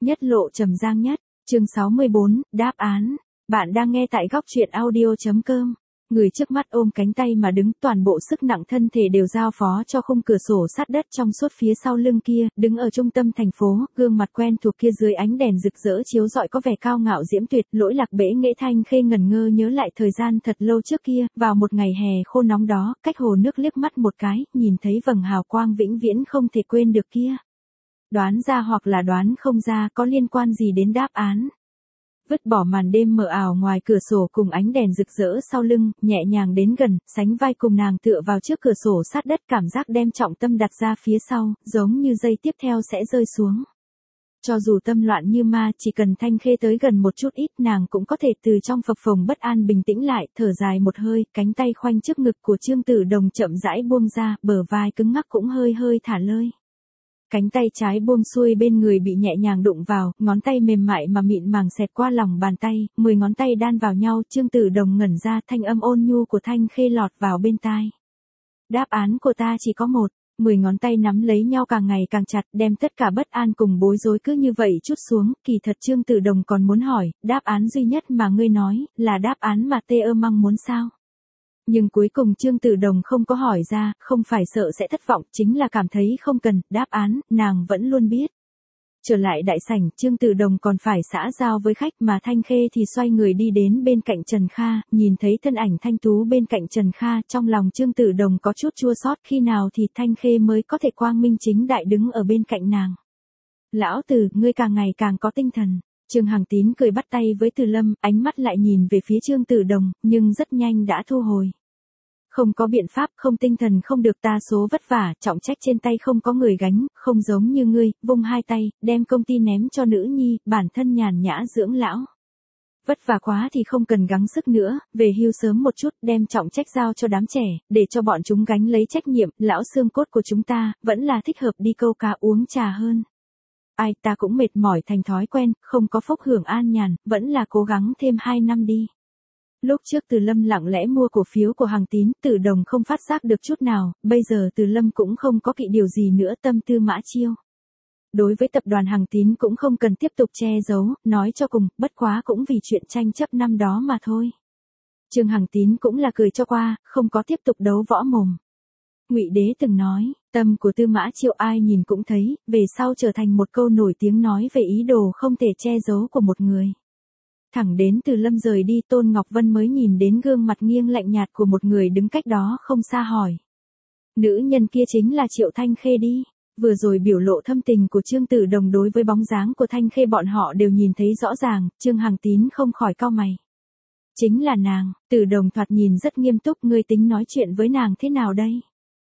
Nhất lộ trầm giang nhất, chương 64, đáp án. Bạn đang nghe tại góc truyện audio.com. Người trước mắt ôm cánh tay mà đứng, toàn bộ sức nặng thân thể đều giao phó cho khung cửa sổ sát đất trong suốt phía sau lưng kia, đứng ở trung tâm thành phố, gương mặt quen thuộc kia dưới ánh đèn rực rỡ chiếu rọi có vẻ cao ngạo diễm tuyệt. Lỗi Lạc bể nghệ Thanh Khê ngẩn ngơ nhớ lại thời gian thật lâu trước kia, vào một ngày hè khô nóng đó, cách hồ nước liếc mắt một cái, nhìn thấy vầng hào quang vĩnh viễn không thể quên được kia. Đoán ra hoặc là đoán không ra, có liên quan gì đến đáp án. Vứt bỏ màn đêm mờ ảo ngoài cửa sổ cùng ánh đèn rực rỡ sau lưng, nhẹ nhàng đến gần, sánh vai cùng nàng tựa vào trước cửa sổ sát đất, cảm giác đem trọng tâm đặt ra phía sau, giống như giây tiếp theo sẽ rơi xuống. Cho dù tâm loạn như ma, chỉ cần Thanh Khê tới gần một chút ít, nàng cũng có thể từ trong phập phồng bất an bình tĩnh lại, thở dài một hơi, cánh tay khoanh trước ngực của Trương Tử Đồng chậm rãi buông ra, bờ vai cứng ngắc cũng hơi hơi thả lơi. Cánh tay trái buông xuôi bên người bị nhẹ nhàng đụng vào, ngón tay mềm mại mà mịn màng xẹt qua lòng bàn tay, 10 ngón tay đan vào nhau, Trương Tử Đồng ngẩn ra, thanh âm ôn nhu của Thanh Khê lọt vào bên tai. Đáp án của ta chỉ có một. 10 ngón tay nắm lấy nhau càng ngày càng chặt, đem tất cả bất an cùng bối rối cứ như vậy trút xuống. Kỳ thật Trương Tử Đồng còn muốn hỏi, đáp án duy nhất mà ngươi nói, là đáp án mà Tê Ơ Măng muốn sao? Nhưng cuối cùng Trương Tử Đồng không có hỏi ra, không phải sợ sẽ thất vọng, chính là cảm thấy không cần, đáp án, nàng vẫn luôn biết. Trở lại đại sảnh, Trương Tử Đồng còn phải xã giao với khách mà Thanh Khê thì xoay người đi đến bên cạnh Trần Kha, nhìn thấy thân ảnh thanh tú bên cạnh Trần Kha, trong lòng Trương Tử Đồng có chút chua xót, khi nào thì Thanh Khê mới có thể quang minh chính đại đứng ở bên cạnh nàng. Lão Tử, ngươi càng ngày càng có tinh thần. Trương Hằng Tín cười bắt tay với Từ Lâm, ánh mắt lại nhìn về phía Trương Tử Đồng, nhưng rất nhanh đã thu hồi. Không có biện pháp, không tinh thần không được, ta số vất vả, trọng trách trên tay không có người gánh, không giống như ngươi, vung hai tay, đem công ty ném cho nữ nhi, bản thân nhàn nhã dưỡng lão. Vất vả quá thì không cần gắng sức nữa, về hưu sớm một chút, đem trọng trách giao cho đám trẻ, để cho bọn chúng gánh lấy trách nhiệm, lão xương cốt của chúng ta, vẫn là thích hợp đi câu cá uống trà hơn. Ai, ta cũng mệt mỏi thành thói quen, không có phúc hưởng an nhàn, vẫn là cố gắng thêm 2 năm đi. Lúc trước Từ Lâm lặng lẽ mua cổ phiếu của Hằng Tín, Tử Đồng không phát giác được chút nào, bây giờ Từ Lâm cũng không có kỵ điều gì nữa, tâm tư mã chiêu. Đối với tập đoàn Hằng Tín cũng không cần tiếp tục che giấu, nói cho cùng, bất quá cũng vì chuyện tranh chấp năm đó mà thôi. Trương Hằng Tín cũng là cười cho qua, không có tiếp tục đấu võ mồm. Ngụy Đế từng nói, tâm của Tư Mã Chiêu ai nhìn cũng thấy, về sau trở thành một câu nổi tiếng nói về ý đồ không thể che giấu của một người. Thẳng đến Từ Lâm rời đi, Tôn Ngọc Vân mới nhìn đến gương mặt nghiêng lạnh nhạt của một người đứng cách đó không xa hỏi. Nữ nhân kia chính là Triệu Thanh Khê đi. Vừa rồi biểu lộ thâm tình của Trương Tử Đồng đối với bóng dáng của Thanh Khê bọn họ đều nhìn thấy rõ ràng, Trương Hằng Tín không khỏi cau mày. Chính là nàng, Tử Đồng thoạt nhìn rất nghiêm túc, ngươi tính nói chuyện với nàng thế nào đây?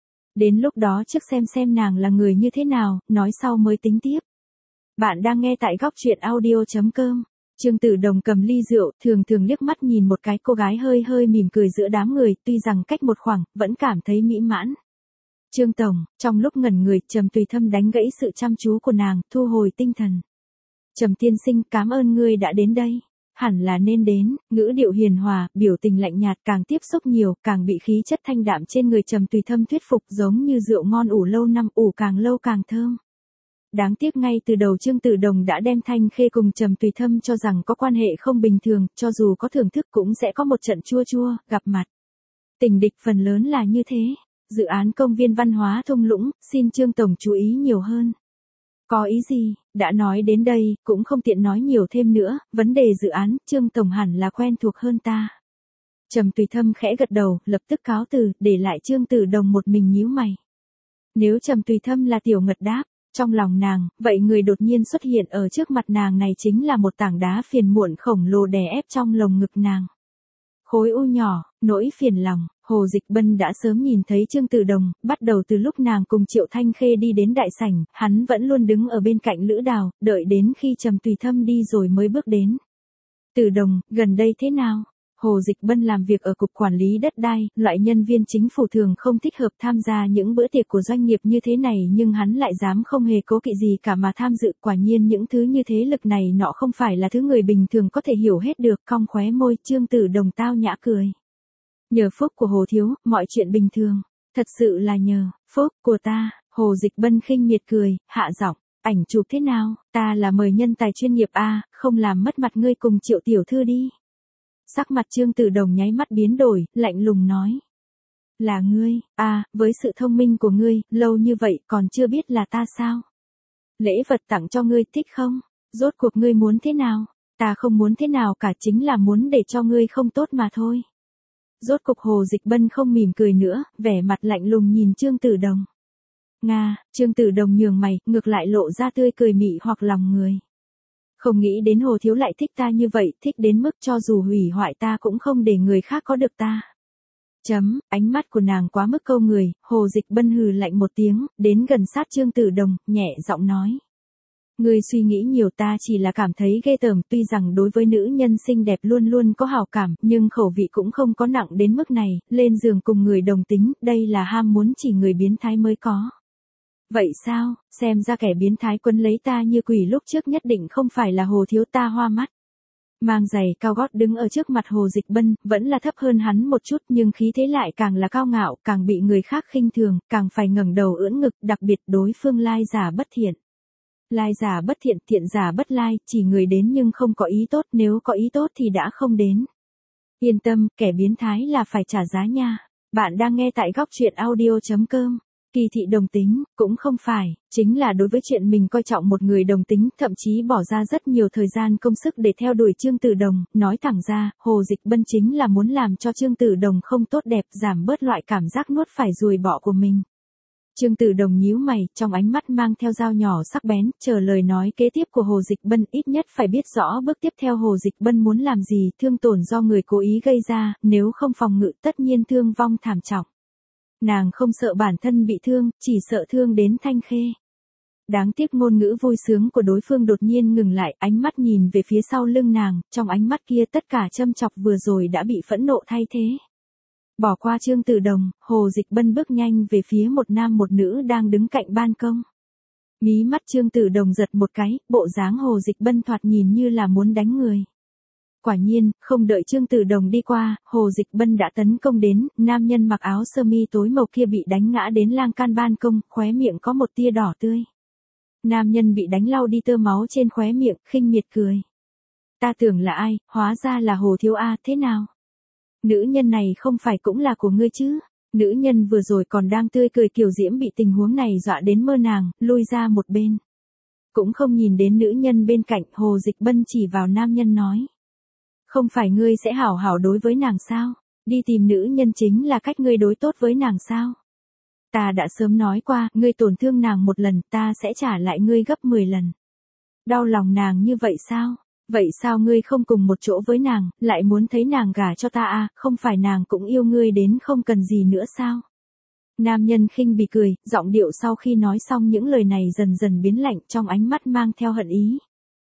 Đến lúc đó trước xem nàng là người như thế nào, nói sau mới tính tiếp. Bạn đang nghe tại góc truyện audio.com. Trương Tử Đồng cầm ly rượu, thường liếc mắt nhìn một cái cô gái hơi hơi mỉm cười giữa đám người, tuy rằng cách một khoảng, vẫn cảm thấy mỹ mãn. Trương Tổng, trong lúc ngẩn người, Trầm Tùy Thâm đánh gãy sự chăm chú của nàng, thu hồi tinh thần. Trầm tiên sinh, cảm ơn ngươi đã đến đây. Hẳn là nên đến, ngữ điệu hiền hòa, biểu tình lạnh nhạt, càng tiếp xúc nhiều, càng bị khí chất thanh đạm trên người Trầm Tùy Thâm thuyết phục, giống như rượu ngon ủ lâu năm, ủ càng lâu càng thơm. Đáng tiếc ngay từ đầu Trương Tử Đồng đã đem Thanh Khê cùng Trầm Tùy Thâm cho rằng có quan hệ không bình thường, cho dù có thưởng thức cũng sẽ có một trận chua chua, gặp mặt. Tình địch phần lớn là như thế. Dự án công viên văn hóa thung lũng, xin Trương Tổng chú ý nhiều hơn. Có ý gì, đã nói đến đây, cũng không tiện nói nhiều thêm nữa, vấn đề dự án, Trương Tổng hẳn là quen thuộc hơn ta. Trầm Tùy Thâm khẽ gật đầu, lập tức cáo từ, để lại Trương Tử Đồng một mình nhíu mày. Nếu Trầm Tùy Thâm là tiểu ngật đáp, trong lòng nàng, vậy người đột nhiên xuất hiện ở trước mặt nàng này chính là một tảng đá phiền muộn khổng lồ đè ép trong lồng ngực nàng. Khối u nhỏ, nỗi phiền lòng, Hồ Dịch Bân đã sớm nhìn thấy Trương Tử Đồng, bắt đầu từ lúc nàng cùng Triệu Thanh Khê đi đến đại sảnh, hắn vẫn luôn đứng ở bên cạnh Lữ Đào, đợi đến khi Trầm Tùy Thâm đi rồi mới bước đến. Tử Đồng, gần đây thế nào? Hồ Dịch Bân làm việc ở Cục Quản lý Đất đai, loại nhân viên chính phủ thường không thích hợp tham gia những bữa tiệc của doanh nghiệp như thế này, nhưng hắn lại dám không hề cố kỵ gì cả mà tham dự, quả nhiên những thứ như thế lực này nọ không phải là thứ người bình thường có thể hiểu hết được, cong khóe môi, Trương Tử Đồng tao nhã cười. Nhờ phúc của Hồ thiếu, mọi chuyện bình thường, thật sự là nhờ phúc của ta. Hồ Dịch Bân khinh miệt cười, hạ giọng, ảnh chụp thế nào, ta là mời nhân tài chuyên nghiệp à, không làm mất mặt ngươi cùng Triệu tiểu thư đi. Sắc mặt Trương Tử Đồng nháy mắt biến đổi, lạnh lùng nói. Là ngươi, à, với sự thông minh của ngươi, lâu như vậy còn chưa biết là ta sao? Lễ vật tặng cho ngươi thích không? Rốt cuộc ngươi muốn thế nào? Ta không muốn thế nào cả, chính là muốn để cho ngươi không tốt mà thôi. Rốt cục Hồ Dịch Bân không mỉm cười nữa, vẻ mặt lạnh lùng nhìn Trương Tử Đồng. Nga, Trương Tử Đồng nhường mày, ngược lại lộ ra tươi cười mị hoặc lòng người. Không nghĩ đến Hồ thiếu lại thích ta như vậy, thích đến mức cho dù hủy hoại ta cũng không để người khác có được ta. Ánh mắt của nàng quá mức câu người, Hồ Dịch Bân hừ lạnh một tiếng, đến gần sát Trương Tử Đồng, nhẹ giọng nói. Ngươi suy nghĩ nhiều, ta chỉ là cảm thấy ghê tởm, tuy rằng đối với nữ nhân xinh đẹp luôn luôn có hảo cảm, nhưng khẩu vị cũng không có nặng đến mức này, lên giường cùng người đồng tính, đây là ham muốn chỉ người biến thái mới có. Vậy sao, xem ra kẻ biến thái quấn lấy ta như quỷ lúc trước nhất định không phải là Hồ thiếu, ta hoa mắt. Mang giày cao gót đứng ở trước mặt Hồ Dịch Bân, vẫn là thấp hơn hắn một chút nhưng khí thế lại càng là cao ngạo, càng bị người khác khinh thường, càng phải ngẩng đầu ưỡn ngực, đặc biệt đối phương lai giả bất thiện. Lai giả bất thiện, thiện giả bất lai, chỉ người đến nhưng không có ý tốt, nếu có ý tốt thì đã không đến. Yên tâm, kẻ biến thái là phải trả giá nha. Bạn đang nghe tại góc truyện audio.com. Kỳ thị đồng tính, cũng không phải, chính là đối với chuyện mình coi trọng một người đồng tính, thậm chí bỏ ra rất nhiều thời gian công sức để theo đuổi Trương Tử Đồng, nói thẳng ra, Hồ Dịch Bân chính là muốn làm cho Trương Tử Đồng không tốt đẹp, giảm bớt loại cảm giác nuốt phải ruồi bọ của mình. Trương Tử Đồng nhíu mày, trong ánh mắt mang theo dao nhỏ sắc bén, chờ lời nói kế tiếp của Hồ Dịch Bân, ít nhất phải biết rõ bước tiếp theo Hồ Dịch Bân muốn làm gì, thương tổn do người cố ý gây ra, nếu không phòng ngự tất nhiên thương vong thảm trọng. Nàng không sợ bản thân bị thương, chỉ sợ thương đến Thanh Khê. Đáng tiếc ngôn ngữ vui sướng của đối phương đột nhiên ngừng lại, ánh mắt nhìn về phía sau lưng nàng, trong ánh mắt kia tất cả châm chọc vừa rồi đã bị phẫn nộ thay thế. Bỏ qua Trương Tử Đồng, Hồ Dịch Bân bước nhanh về phía một nam một nữ đang đứng cạnh ban công. Mí mắt Trương Tử Đồng giật một cái, bộ dáng Hồ Dịch Bân thoạt nhìn như là muốn đánh người. Quả nhiên, không đợi Trương Tử Đồng đi qua, Hồ Dịch Bân đã tấn công đến, nam nhân mặc áo sơ mi tối màu kia bị đánh ngã đến lan can ban công, khóe miệng có một tia đỏ tươi. Nam nhân bị đánh lau đi tơ máu trên khóe miệng, khinh miệt cười. Ta tưởng là ai, hóa ra là Hồ thiếu a, thế nào? Nữ nhân này không phải cũng là của ngươi chứ? Nữ nhân vừa rồi còn đang tươi cười kiều diễm bị tình huống này dọa đến mơ nàng, lui ra một bên. Cũng không nhìn đến nữ nhân bên cạnh, Hồ Dịch Bân chỉ vào nam nhân nói. Không phải ngươi sẽ hảo hảo đối với nàng sao? Đi tìm nữ nhân chính là cách ngươi đối tốt với nàng sao? Ta đã sớm nói qua, ngươi tổn thương nàng một lần, ta sẽ trả lại ngươi gấp 10 lần. Đau lòng nàng như vậy sao? Vậy sao ngươi không cùng một chỗ với nàng, lại muốn thấy nàng gả cho ta à, không phải nàng cũng yêu ngươi đến không cần gì nữa sao? Nam nhân khinh bỉ cười, giọng điệu sau khi nói xong những lời này dần dần biến lạnh, trong ánh mắt mang theo hận ý.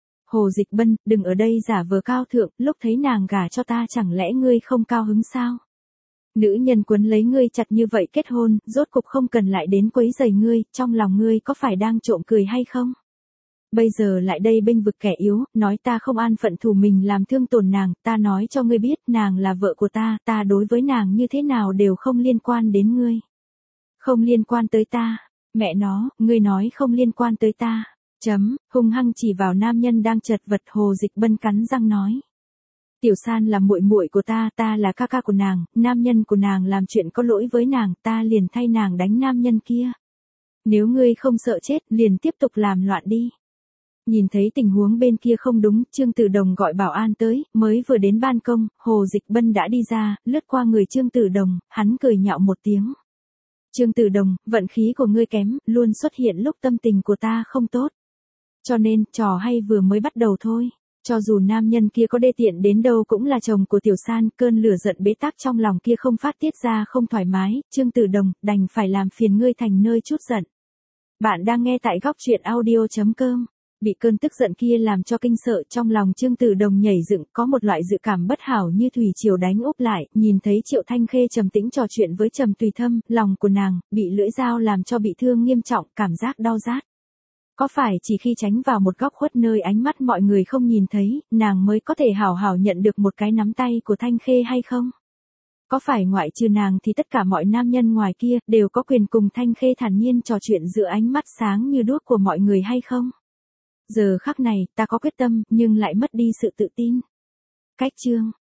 Hồ Dịch Bân, đừng ở đây giả vờ cao thượng, lúc thấy nàng gả cho ta chẳng lẽ ngươi không cao hứng sao? Nữ nhân quấn lấy ngươi chặt như vậy kết hôn, rốt cục không cần lại đến quấy rầy ngươi, trong lòng ngươi có phải đang trộm cười hay không? Bây giờ lại đây bênh vực kẻ yếu, nói ta không an phận thủ mình làm thương tổn nàng, ta nói cho ngươi biết nàng là vợ của ta, ta đối với nàng như thế nào đều không liên quan đến ngươi. Không liên quan tới ta, mẹ nó, ngươi nói không liên quan tới ta. Hung hăng chỉ vào nam nhân đang chật vật. Hồ Dịch Bân cắn răng nói. Tiểu San là muội muội của ta, ta là ca ca của nàng, nam nhân của nàng làm chuyện có lỗi với nàng, ta liền thay nàng đánh nam nhân kia. Nếu ngươi không sợ chết, liền tiếp tục làm loạn đi. Nhìn thấy tình huống bên kia không đúng, Trương Tử Đồng gọi bảo an tới, mới vừa đến ban công, Hồ Dịch Bân đã đi ra, lướt qua người Trương Tử Đồng, hắn cười nhạo một tiếng. Trương Tử Đồng, vận khí của ngươi kém, luôn xuất hiện lúc tâm tình của ta không tốt. Cho nên, trò hay vừa mới bắt đầu thôi. Cho dù nam nhân kia có đê tiện đến đâu cũng là chồng của Tiểu San, cơn lửa giận bế tắc trong lòng kia không phát tiết ra không thoải mái, Trương Tử Đồng, đành phải làm phiền ngươi thành nơi chút giận. Bạn đang nghe tại góc truyện audio.com. Bị cơn tức giận kia làm cho kinh sợ, trong lòng Trương Tử Đồng nhảy dựng, có một loại dự cảm bất hảo như thủy triều đánh úp lại, nhìn thấy Triệu Thanh Khê trầm tĩnh trò chuyện với Trầm Tùy Thâm, lòng của nàng bị lưỡi dao làm cho bị thương nghiêm trọng, cảm giác đau rát. Có phải chỉ khi tránh vào một góc khuất nơi ánh mắt mọi người không nhìn thấy, nàng mới có thể hảo hảo nhận được một cái nắm tay của Thanh Khê hay không? Có phải ngoại trừ nàng thì tất cả mọi nam nhân ngoài kia đều có quyền cùng Thanh Khê thản nhiên trò chuyện giữa ánh mắt sáng như đuốc của mọi người hay không? Giờ khắc này, ta có quyết tâm, nhưng lại mất đi sự tự tin. Cách chương